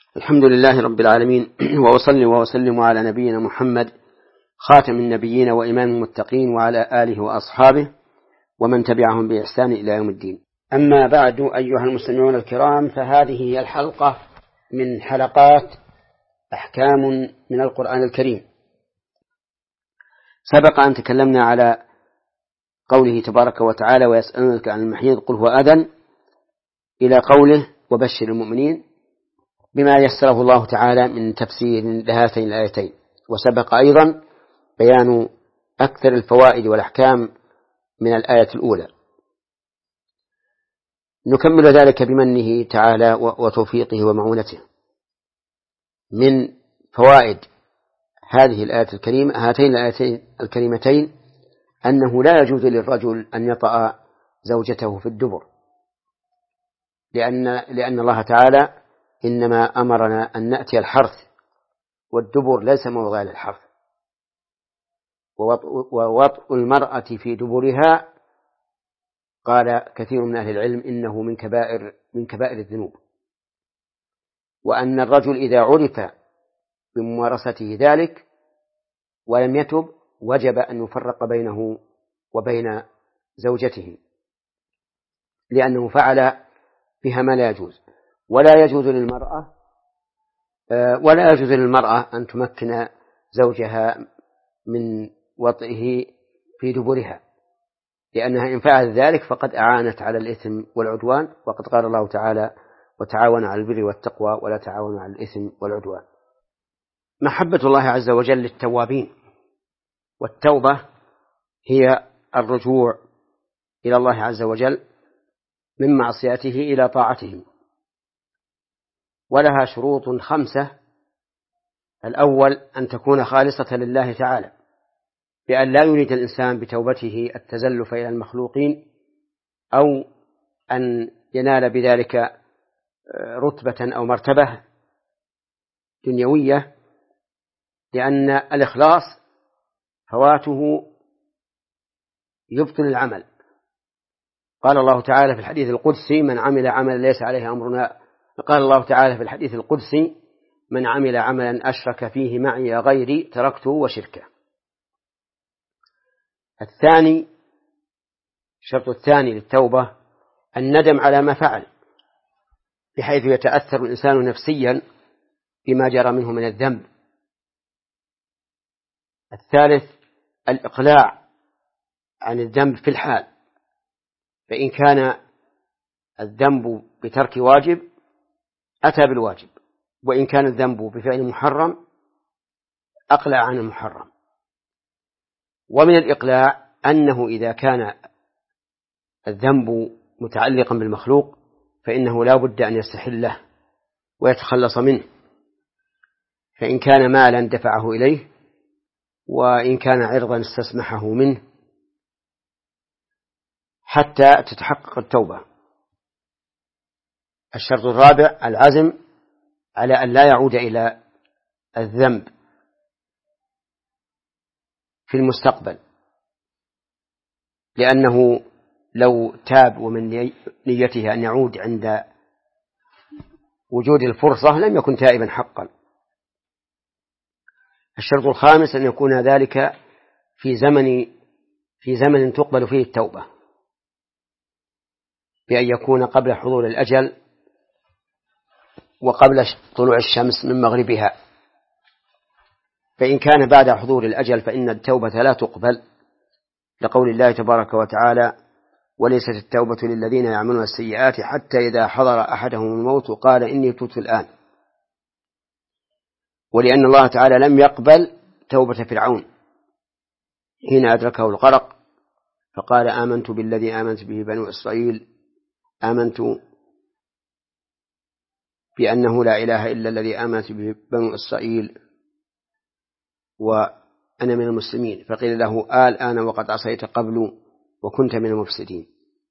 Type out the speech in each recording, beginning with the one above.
الحمد لله رب العالمين وأصلي وأسلم على نبينا محمد خاتم النبيين وإمام المتقين وعلى آله وأصحابه ومن تبعهم بإحسان إلى يوم الدين. أما بعد أيها المستمعون الكرام، فهذه هي الحلقة من حلقات أحكام من القرآن الكريم. سبق أن تكلمنا على قوله تبارك وتعالى: ويسألونك عن المحيض قل هو أذى، إلى قوله: وبشر المؤمنين، بما يسره الله تعالى من تفسير لهاتين الآيتين. وسبق أيضا بيان أكثر الفوائد والأحكام من الآية الأولى. نكمل ذلك بمنه تعالى وتوفيقه ومعونته. من فوائد هذه الآية الكريمة، هاتين الآيتين الكريمتين، أنه لا يجوز للرجل أن يطأ زوجته في الدبر، لأن الله تعالى إنما أمرنا أن نأتي الحرث، والدبر ليس موضع للحرث. ووطء المرأة في دبرها قال كثير من أهل العلم إنه من كبائر الذنوب، وأن الرجل إذا عرف بممارسته ذلك ولم يتب وجب أن يفرق بينه وبين زوجته، لأنه فعل بها ما لا يجوز. ولا يجوز للمرأة أن تمكن زوجها من وطئه في دبرها، لأنها إن فعلت ذلك فقد أعانت على الإثم والعدوان، وقد قال الله تعالى: وتعاون على البر والتقوى ولا تعاون على الإثم والعدوان. محبة الله عز وجل للتوابين، والتوبة هي الرجوع إلى الله عز وجل من معصيته إلى طاعته، ولها شروط 5. الأول أن تكون خالصة لله تعالى، بأن لا يريد الإنسان بتوبته التزلف إلى المخلوقين أو أن ينال بذلك رتبة أو مرتبة دنيوية، لأن الإخلاص فواته يبطل العمل. قال الله تعالى في الحديث القدسي: من عمل عملا ليس عليه أمرنا. قال الله تعالى في الحديث القدسي: من عمل عملا أشرك فيه معي غيري تركته وشركه. الشرط الثاني للتوبة الندم على ما فعل، بحيث يتأثر الإنسان نفسيا بما جرى منه من الذنب. الثالث الإقلاع عن الذنب في الحال، فإن كان الذنب بترك واجب أتى بالواجب، وإن كان الذنب بفعل محرم أقلع عن المحرم. ومن الإقلاع أنه إذا كان الذنب متعلقا بالمخلوق فإنه لا بد أن يستحله ويتخلص منه، فإن كان مالا دفعه إليه، وإن كان عرضا استسمحه منه، حتى تتحقق التوبة. الشرط الرابع العزم على أن لا يعود إلى الذنب في المستقبل، لأنه لو تاب ومن نيته أن يعود عند وجود الفرصة لم يكن تائبا حقا. الشرط الخامس أن يكون ذلك في زمن تقبل فيه التوبة، بأن يكون قبل حضور الأجل وقبل طلوع الشمس من مغربها. فإن كان بعد حضور الأجل فإن التوبة لا تقبل، لقول الله تبارك وتعالى: وليست التوبة للذين يعملون السيئات حتى إذا حضر أحدهم الموت قال إني تبت الآن. ولأن الله تعالى لم يقبل توبة فرعون حين أدركه الغرق فقال: آمنت بالذي آمنت به بنو إسرائيل، آمنت بأنه لا إله إلا الذي آمنت به بنو إسرائيل وأنا من المسلمين. فقيل له: الآن وقد عصيت قبل وكنت من المفسدين.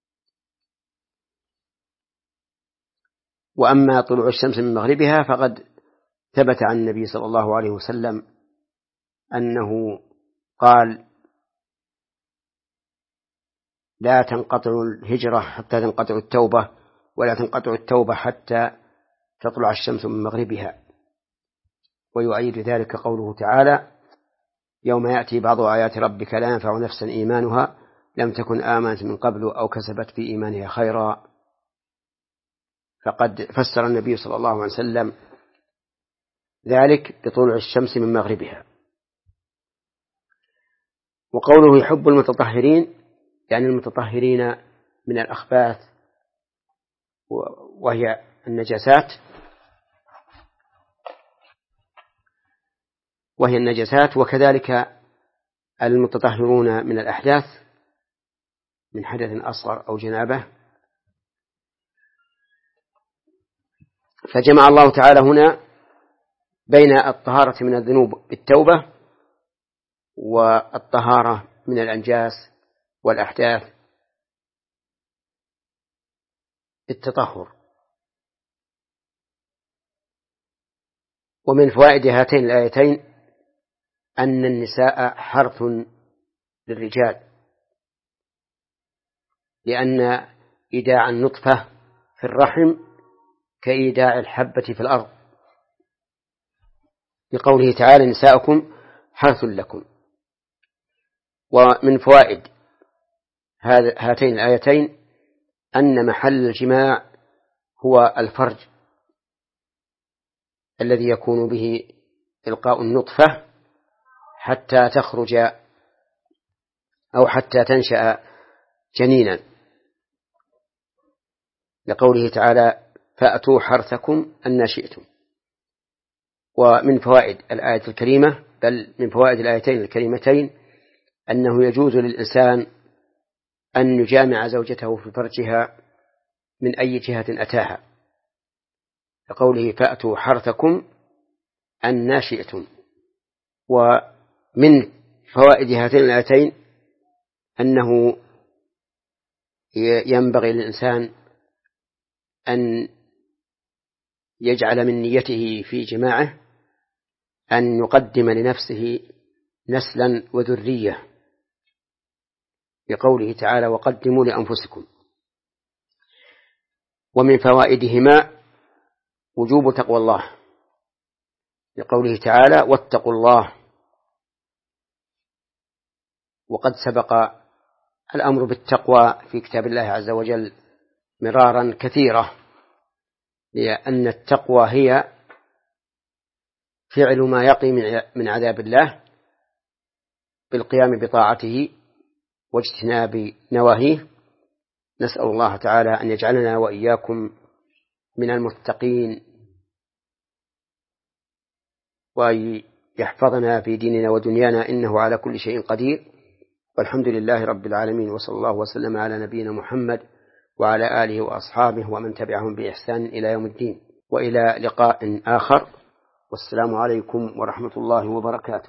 وأما طلوع الشمس من مغربها فقد ثبت عن النبي صلى الله عليه وسلم أنه قال: لا تنقطع الهجرة حتى تنقطع التوبة، ولا تنقطع التوبة حتى تطلع الشمس من مغربها. ويؤيد ذلك قوله تعالى: يوم يأتي بعض آيات ربك لا ينفع نفسا إيمانها لم تكن آمنت من قبل أو كسبت في إيمانها خيرا. فقد فسر النبي صلى الله عليه وسلم ذلك بطلوع الشمس من مغربها. وقوله يحب المتطهرين يعني المتطهرين من الأخباث وهي النجاسات، وكذلك المتطهرون من الأحداث من حدث أصغر أو جنابة. فجمع الله تعالى هنا بين الطهارة من الذنوب بالتوبة والطهارة من الأنجاس والأحداث بالتطهر. ومن فوائد هاتين الآيتين أن النساء حرث للرجال، لأن إيداع النطفة في الرحم كإيداع الحبة في الأرض، لقوله تعالى: نساؤكم حرث لكم. ومن فوائد هاتين الآيتين أن محل الجماع هو الفرج الذي يكون به إلقاء النطفة حتى تخرج أو حتى تنشأ جنينا، لقوله تعالى: فأتوا حرثكم أن شئتم. ومن فوائد الآية الكريمة، بل من فوائد الآيتين الكريمتين، أنه يجوز للإنسان أن يجامع زوجته في فرجها من أي جهة أتاها، لقوله: فأتوا حرثكم أن شئتم. ومن فوائد هاتين الآيتين أنه ينبغي للإنسان أن يجعل من نيته في جماعه أن يقدم لنفسه نسلا وذرية، لقوله تعالى: وقدموا لأنفسكم. ومن فوائدهما وجوب تقوى الله، لقوله تعالى: واتقوا الله. وقد سبق الأمر بالتقوى في كتاب الله عز وجل مرارا كثيرة، لأن التقوى هي فعل ما يقي من عذاب الله بالقيام بطاعته واجتناب نواهيه. نسأل الله تعالى أن يجعلنا وإياكم من المتقين، وأن يحفظنا في ديننا ودنيانا، إنه على كل شيء قدير. والحمد لله رب العالمين، وصلى الله وسلم على نبينا محمد وعلى آله وأصحابه ومن تبعهم بإحسان إلى يوم الدين، وإلى لقاء آخر، والسلام عليكم ورحمة الله وبركاته.